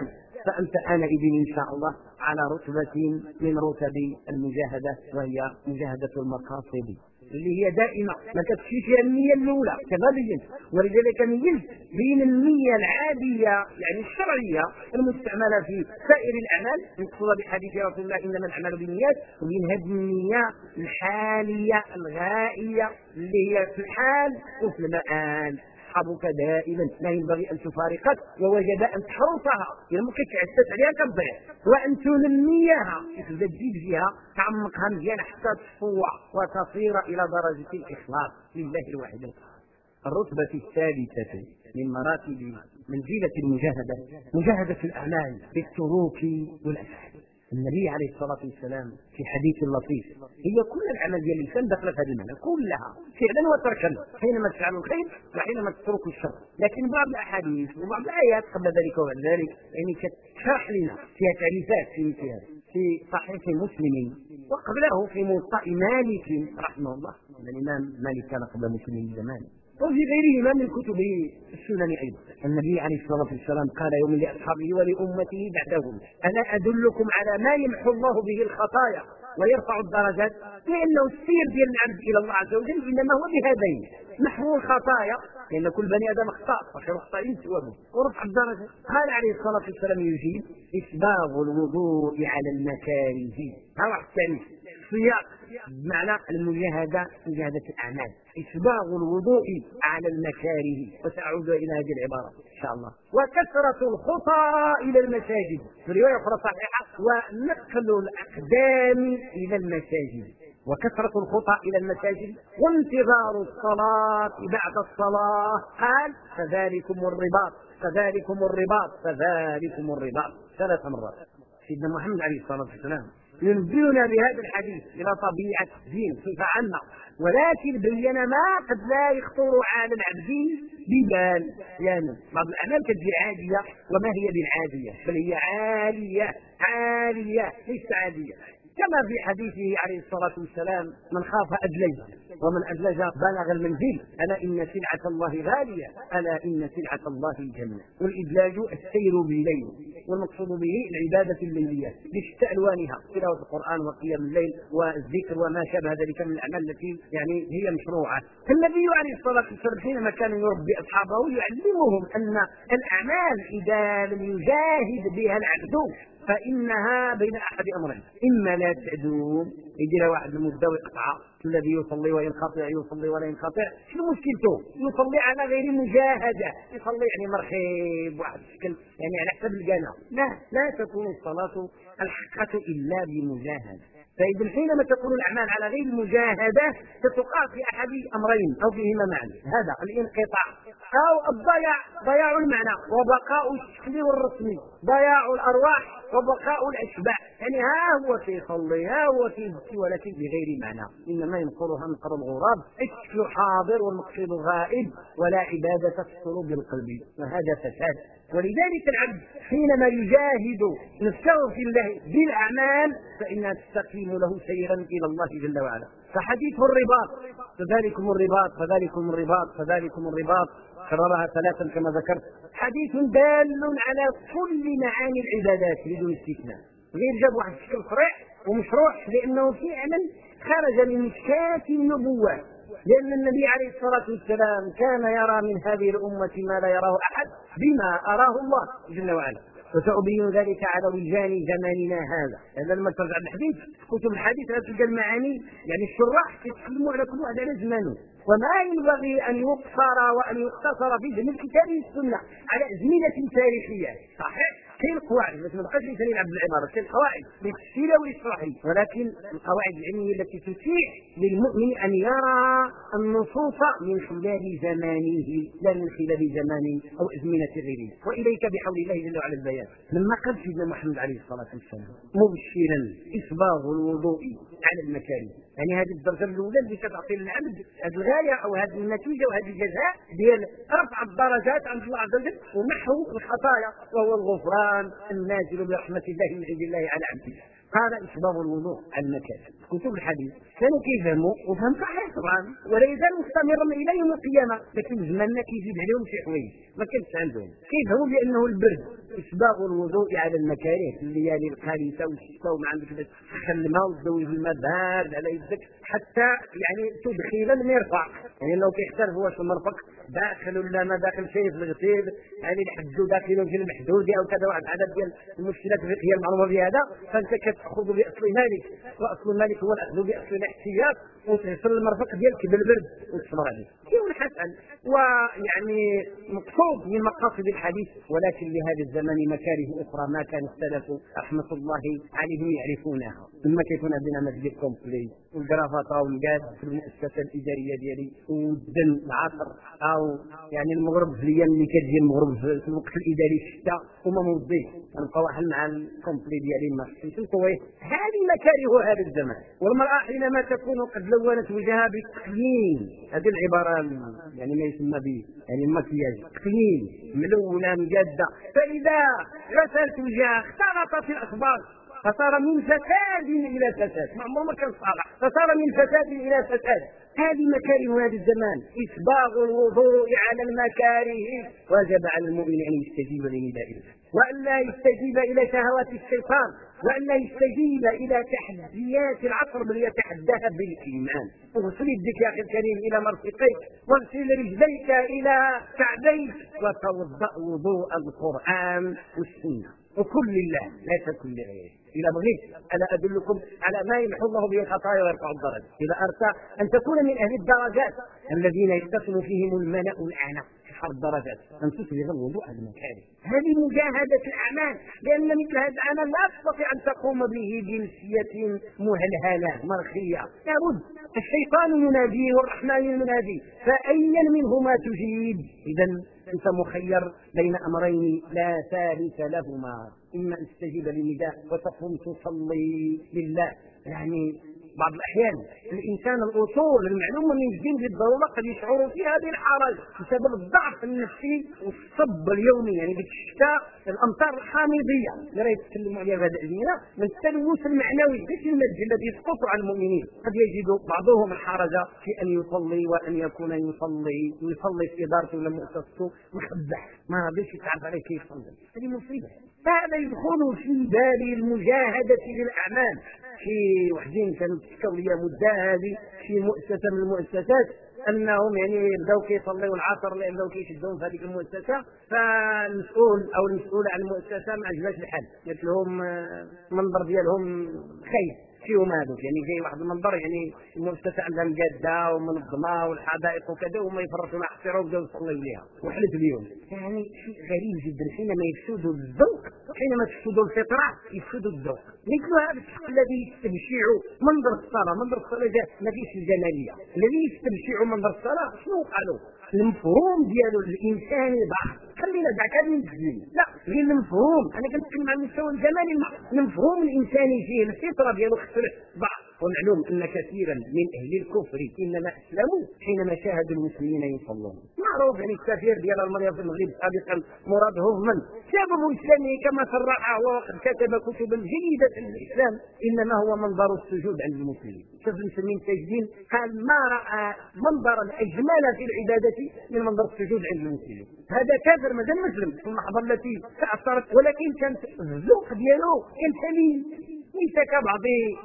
فأنت آنئذ إن شاء الله على رتبة من رتب المجاهدة، وهي مجاهدة المقاصد اللي هي دائمة ما تكفيش فيها النية الأولى كما بينت. ولذلك ميزت بين النية العادية يعني الشرعية المستعملة في سائر الأعمال المقصودة بحديث رسول الله إنما الأعمال بالنيات، وبين هذه النية الحالية الغائية اللي هي في الحال وفي المآل. أصحابك دائما لا ينبغي أن تفارقك ووجد أن تحرصها إذا ممكن تعسس عليها كتضيع، وأن تنميها تبدا تزيد فيها تعمقها مزيان حتى تتطوع وتصير إلى درجة الإخلاص لله الواحد. الرتبة الثالثة من مراتب منزلة المجاهدة مجاهدة الأعمال بالتروك والأفعال. النبي عليه الصلاة والسلام في حديث لطيف هي كل الأعمال ديال الإنسان داخله في هذا المعنى كلها فعلا وتركا، حينما تفعل الخير وحينما تترك الشر. لكن بعض الأحاديث وبعض الآيات قبل ذلك وبعد ذلك يعني كتشرح لنا فيها تعريفات في مثل هذا في صحيح مسلم وقبله في موطأ مالك رحمه الله. الإمام مالك كان قبل مسلم زمان، وفي غيرهما من كتب السنن أيضا. النبي عليه الصلاة والسلام قال يوم لأصحابه ولأمته بعدهم ألا أدلكم على ما يمحو الله به الخطايا ويرفع الدرجات؟ لأنه السير ديال العبد إلى الله عز وجل إنما هو بهذين: محو الخطايا لأن كل بني آدم خطاء وخير الخطائين توابون، ورفع الدرجات. قال عليه الصلاة والسلام يجيب إسباغ الوضوء على المكاره. هذا الثاني سياق بمعنى المجاهدة مجاهدة الأعمال، إسباغ الوضوء على المكاره. وسأعود إلى هذه العبارة إن شاء الله. وكثرة الخطى إلى المساجد في رواية أخرى صحيحة ونقل الأقدام إلى المساجد. وكثرة الخطى إلى المساجد وانتظار الصلاة بعد الصلاة. قال فذلكم الرباط فذلكم الرباط فذلكم الرباط 3 مرات. سيدنا محمد عليه الصلاة والسلام ينبئنا بهذا الحديث إلى طبيعة الدين صفة عامة، ولكن بين ما قد لا يخطر على العبد ببال. يعني بعض الأعمال كتجي عادية وما هي بالعادية بل هي عالية عالية ليست عادية، كما في حديثه عليه الصلاة والسلام من خاف أدلج ومن أدلج بلغ المنزل ألا إن سلعة الله غالية ألا إن سلعة الله الجنة. والإدلاج السير بالليل، والمقصود به العبادة الليلية بشتى ألوانها، تلاوة القرآن وقيام الليل والذكر وما شابه ذلك من الأعمال التي يعني هي مشروعة. النبي عليه الصلاة والسلام حينما كان يربي أصحابه يعلمهم أن الأعمال إذا لم يجاهد بها العبد فإنها بين أحد أمرين: إما لا تعدوم يدير واحد المدة ويقطع، الذي يصلي وينقطع يصلي ولا ينقطع. شنو مشكلته؟ يصلي على غير مجاهدة، يصلي يعني مرحب واحد الشكل يعني على حسب الجنة. لا تكون الصلاة الحقة إلا بمجاهدة. فإذا حينما تكون الأعمال على غير مجاهدة ستقع في أحد أمرين أو فيهما معنى: هذا الانقطاع أو ضياع المعنى وبقاء الشكل والرسم، ضياع الأرواح وبقاء الأشباح. يعني ها هو في صلي ها هو في ذكي ولكن بغير معنى، إنما ينقرها نقر الغراب، الشكل حاضر والمقصود غائب ولا عبادة تحصل بالقلب، وهذا فساد. ولذلك العبد حينما يجاهد نفسه في الله بالأعمال فإنها تستقيم له سيرا إلى الله جل وعلا. فحديث الرباط فذلكم الرباط فذلكم الرباط فذلكم الرباط كررها 3 كما ذكرت، حديث دال على كل معاني العبادات بدون استثناء، غير جاب واحد الشكل صريح ومشروع لأنه فعلا خرج من مشكاة النبوة، لأن النبي عليه الصلاة والسلام كان يرى من هذه الأمة ما لا يراه أحد بما أراه الله جل وعلا. وسأبين ذلك على وجدان زماننا هذا. لما ترجع الحديث كتب الحديث لا تلقى المعاني يعني الشراح يتكلموا على كل واحد على زمانه، وما ينبغي أن يقصر وأن يقتصر في جميع الكتاب والسنة على أزمنة تاريخية. صحيح كاين القواعد التي ما بقاش الانسان يلعب بالعباره، كاين القواعد للتفسير والاشراحي، ولكن القواعد العلميه التي تتيح للمؤمن ان يرى النصوص من خلال زمانه لا من خلال زمان او ازمنه غيره. واليك بحول الله جل وعلا البيان. لما قال سيدنا محمد عليه الصلاه والسلام مبشرا اصباغ الوضوء على المكاره، يعني هذه الدرجه الاولى اللي كتعطي للعبد هذه الغايه او هذه النتيجه وهذه الجزاء ديال رفع الدرجات عند الله عز وجل ومحو الخطايا، وهو الغفران النازل برحمة الله من عند الله على عبده. قال إسباغ الوضوء على المكاره. كتب الحديث كانوا كيفهموا وفهم صحيح طبعا ولا يزال مستمرا الى يوم القيامه، لكن زماننا كيزيد عليهم شي حوايج ما كانش عندهم. كيفهموا بانه البرد اسباغ الوضوء على المكاره في الليالي الخريفه والشتاء وما عندك باش تسخن الماء وتزوج الماء بارد على يدك حتى يعني تدخل المرفق، يعني لو كيختلف واش المرفق داخل ولا ما داخل شيء في الغسيل، يعني الحد داخل في المحدود او كذا، واحد العدد ديال المشكلات الفقهيه المعروفه بهذا، فانت كتاخذ باصل مالك، واصل مالك هو الاخذ باصل الاحتياط وتغسل المرفق ديالك بالبرد وتسمر عليه. كيف حسن ويعني مقصود من مقاصد الحديث، ولكن لهذا الزمان مكاره اخرى ما كان السلف رحمه الله عليهم يعرفونها. ثم كيكون عندنا مسجد كومبلي والجرافطه والقاد في المؤسسه الاداريه ديالي والدن العصر او يعني المغرب في الايام اللي كتجي المغرب في الوقت الاداري الشتاء وما موظف نبقى واحد مع الكومبلي ديالي ما شنو هذه مكاره هذا الزمان. والمراه حينما تكون قد لونت وجهها بالتقليل، هذه العباره يعني ما يسمى به يعني المكياج تقليل ملونه مجاده، فاذا غسلت وجهها اختلطت الاخبار فصار من فساد الى فساد، ما كان صالح، فصار من فساد الى فساد. هذه مكاره هذا الزمان، اسباغ الوضوء على المكاره. وجب على المؤمن ان يستجيب لنداء الله وان لا يستجيب الى شهوات الشيطان وان لا يستجيب الى تحديات العصر بل يتحداها بالايمان. اغسل يدك يا اخي الكريم الى مرفقيك واغسل رجليك الى كعبيك وتوضا وضوء القران والسنه وكل الله لا تكن لغيره. إذا بغيت أنا أدلكم على ما يمحو الله به الخطايا ويرفع الدرجات. إذا أردت أن تكون من أهل الدرجات الذين يتصل فيهم الملأ الأعلى في حرب الدرجات، أن تسبغ الوضوء على المكاره. هذه مجاهدة الأعمال، لأن مثل هذا العمل لا تستطيع أن تقوم به بنفسية مهلهلة مرخية، لابد الشيطان يناديه والرحمن يناديه، فأيا منهما تجيب؟ إذا أنت مخير بين أمرين لا ثالث لهما، إما أن تستجيب للنداء وتقوم تصلي لله. يعني بعض الأحيان الإنسان الأصول المعلومة من الدين بالضرورة قد يشعر فيها بالحرج بسبب الضعف النفسي والصب اليومي، يعني في الشتاء الأمطار الحامضية اللي راه يتكلموا عليها في هذه الأزمنة من التلوث المعنوي ليس المادي الذي يسقط على المؤمنين. قد يجد بعضهم الحرج في أن يصلي وأن يكون يصلي في إدارته ولا مؤسسته مخبح، ما رضيش يتعرف عليه كيف يصلي. هذه مصيبة. هذا يدخل في باب المجاهدة للأعمال. في وحدين كانوا تشكوا لي مدة هذه في مؤسسة من المؤسسات انهم يعني بداو كيصليوا العصر لان بداو كيشدوهم في هذيك المؤسسه، فالمسؤول او المسؤوله عن المؤسسه ما عجبهاش الحال، قالت لهم المنظر ديالهم خايب فيهم هذوك، يعني جاي واحد المنظر يعني المؤسسه عندها مجاده ومنظمه والحدائق وكذا وما يفرطوا ما يحتروا بداو يصليوا ليها وحلت اليوم. يعني شيء غريب جدا، حينما يفسد الذوق حينما تفسد الفطره يفسد الذوق. مثل هذا الشيء الذي يستبشع منظر الصلاه، منظر الصلاه ما فيش الجماليه، الذي يستبشع منظر الصلاه شنو قالوا؟ المفهوم ديالو الانسان ضعف، خلينا دعك هذا الدين، لا غير المفهوم، انا كنتكلم عن المستوى الجمالي، المفهوم الانساني فيه الفطره ديالو خسرت ضعف. ومعلوم ان كثيرا من اهل الكفر انما اسلموا حينما شاهدوا المسلمين يصلون. معروف يعني السفير ديال المريض في المغرب سابقا مراد هوفمان سبب اسلامه كما صرح وقد كتب كتبا جيده في الاسلام انما هو منظر السجود عند المسلمين. شوف المسلمين ساجدين قال ما راى منظرا اجمل في العباده من منظر السجود عند المسلمين. هذا كافر مازال مسلم في اللحظه التي تاثرت، ولكن كانت الذوق ديالو كان سليم، ليس كبعض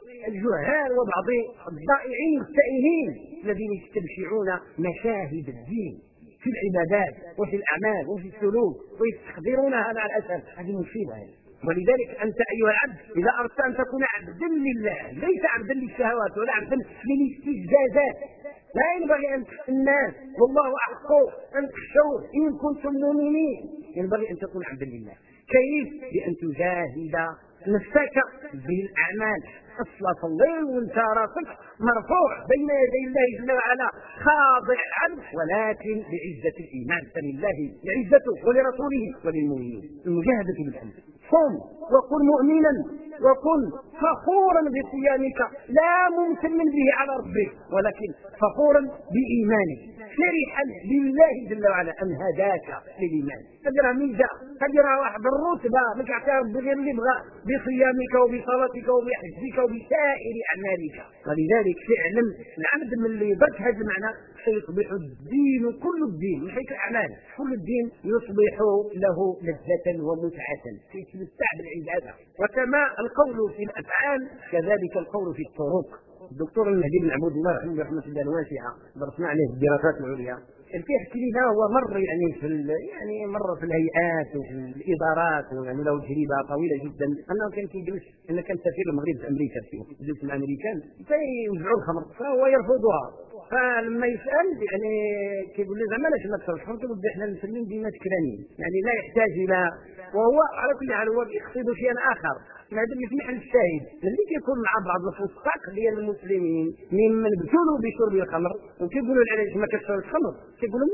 الجهال وبعض الضائعين التائهين الذين يستبشعون مشاهد الدين في العبادات وفي الاعمال وفي السلوك ويستحضرونها على الاسف. هذه مصيبه. ولذلك انت ايها العبد اذا اردت ان تكون عبدا لله ليس عبدا للشهوات ولا عبدا للاستجازات، لا ينبغي ان تخشى الناس والله احق ان تخشوه ان كنتم مؤمنين، ينبغي ان تكون عبدا لله. كيف؟ بان تجاهد نفسك بالاعمال الصلاة الليل وانت راسك مرفوع بين يدي الله جل وعلا خاضع عنه، ولكن بعزة الإيمان، فلله العزة ولرسوله وللمؤمنين. المجاهدة بالحمد. صم وكن مؤمنا وكن فخورا بصيامك لا ممتنا به على ربك، ولكن فخورا بإيمانك، فرحا بالله جل وعلا أن هداك للإيمان. تدرى ميزة، تدرى واحد الرتبة ما كيعطيها بغير اللي بغى بصيامك وبصلاتك وبحجك وبسائر أعمالك. ولذلك فعلا العبد من اللي درك هذا المعنى سيصبح الدين كل الدين من حيث الأعمال، كل الدين يصبح له لذة ومتعة، يتمتع بالعبادة. وكما القول في الأفعال كذلك القول في الطرق. الدكتور المهدي بن عبود الله رحمه الله الواسعة درسنا عليه الدراسات العليا، الكيف لنا هو مر يعني مر في الهيئات وفي الادارات، ويعني له تجربه طويله جدا. انه كان كيجلس، انا كان سفير المغرب في امريكا، يجلس مع الامريكان فيوزعوا الخمر فهو يرفضها، فلما يسال يعني كيقول لي زعما علاش ما تشربش الخمر؟ كيقول احنا المسلمين ديما سكرانين، يعني لا يحتاج الى، وهو على كل حال هو يقصد شيئا اخر. هذا اللي في محل الشاهد اللي كيكون مع بعض الفساق ديال المسلمين ممن ابتلوا بشرب الخمر وكيقولوا علاش ما كتشربش الخمر، كيقولوا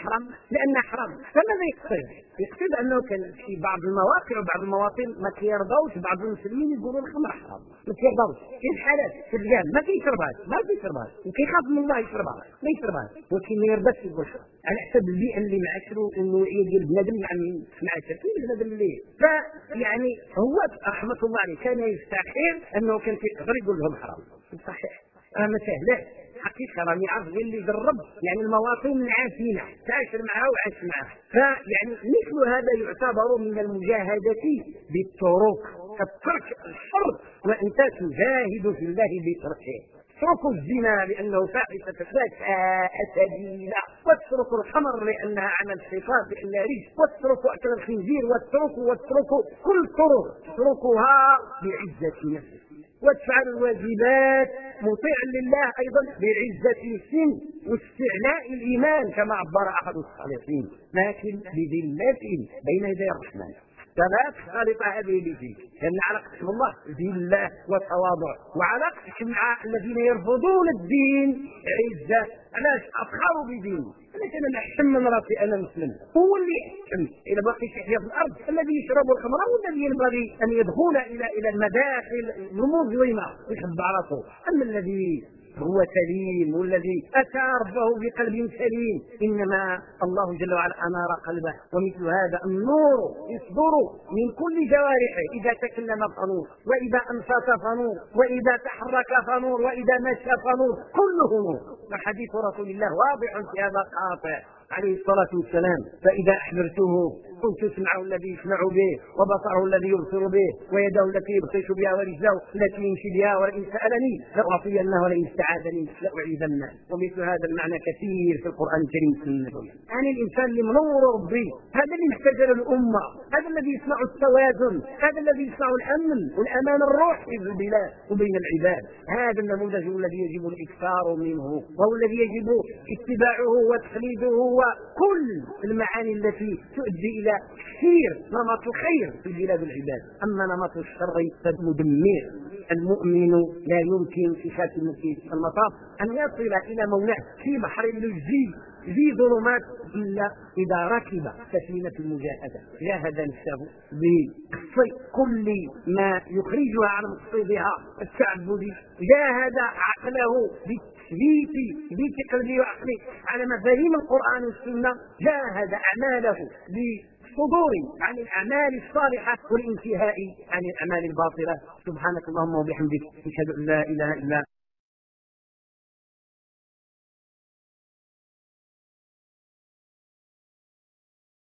لانها حرام. فماذا يقصد؟ يقصد انه كان في بعض المواقع وبعض المواطن ما كيرضاوش بعض المسلمين يقولوا الخمر حرام، ما كيرضاوش. في الحالات في الرجال ما كيشربهاش وكيخاف من الله ما يشربهاش، ولكن ما يرضاش يقول على حسب البيئه اللي معاشرو والنوعيه ديال بنادم يعني معاشر كاين بنادم اللي فيعني هو رحمه الله عليه كان يستحيل انه كان يقدر يقول لهم حرام. صحيح ما سهله حقيقه، راني عارف غير اللي جرب يعني المواطن العافينه تعاشر معها وعاش معها. فيعني مثل هذا يعتبر من المجاهده بالطرق، الترك الحر وانت تجاهد في الله بتركه. اتركوا الزنا لانه فاحشه ساء سبيلا، واتركوا الخمر لانها عمل شيطان لانها رجس، واتركوا اكل الخنزير، واتركوا كل طرق اتركوها بعزه نفسك، وتفعل الواجبات مطيعا لله ايضا بعزه السن واستعلاء الايمان كما عبر احد الصالحين، لكن بذله بين يدي الرحمن. فلا تخالط هذه بذلك، لأن علاقتك بالله ذلة وتواضع، وعلاقتك مع الذين يرفضون الدين عزة. علاش أفخروا بدين؟ علاش أنا نحشم من راسي أنا مسلم؟ هو اللي يحشم إذا بقي يحيا في الأرض. الذي يشرب الخمر هو الذي ينبغي أن يدخل إلى المداخل المظلمة ويخبع راسه، أما الذي هو سليم والذي أتى ربه بقلب سليم إنما الله جل وعلا أنار قلبه. ومثل هذا النور يصدر من كل جوارحه، إذا تكلم فنور، وإذا أنصت فنور، وإذا تحرك فنور، وإذا مشى فنور، كله نور. وحديث رسول الله واضح في هذا قاطع عليه الصلاة والسلام: فإذا أحبرته كنت سمعه الذي يسمع به، وبصره الذي يبصر به، ويده التي يبطش بها، ورجله التي يمشي بها، ولئن سألني لأعطينه، ولئن استعاذني لأعيذنه. ومثل هذا المعنى كثير في القرآن الكريم والسنة. يعني الإنسان اللي منور ربي، هذا اللي محتاج له الأمة، هذا الذي يصنع التوازن، هذا الذي يصنع الأمن والأمان الروحي في البلاد وبين العباد. هذا النموذج الذي يجب الإكثار منه، وهو الذي يجب اتباعه وتقليده، وكل المعاني التي تؤدي إلى تكثير نمط الخير في بلاد العباد. أما نمط الشر فمدمر. المؤمن لا يمكن في خاتمة المطاف أن يصل إلى مولاه في بحر اللجي ذي ظلمات إلا إذا ركب سفينة المجاهدة، جاهد نفسه بقص كل ما يخرجها عن مقصودها التعبدي، جاهد عقله بالتثبيت بقلبه وعقله على مفاهيم القرآن والسنة، جاهد أعماله بالصدور عن الأعمال الصالحة والانتهاء عن الأعمال الباطلة. سبحانك اللهم وبحمدك، أشهد أن لا إله إلا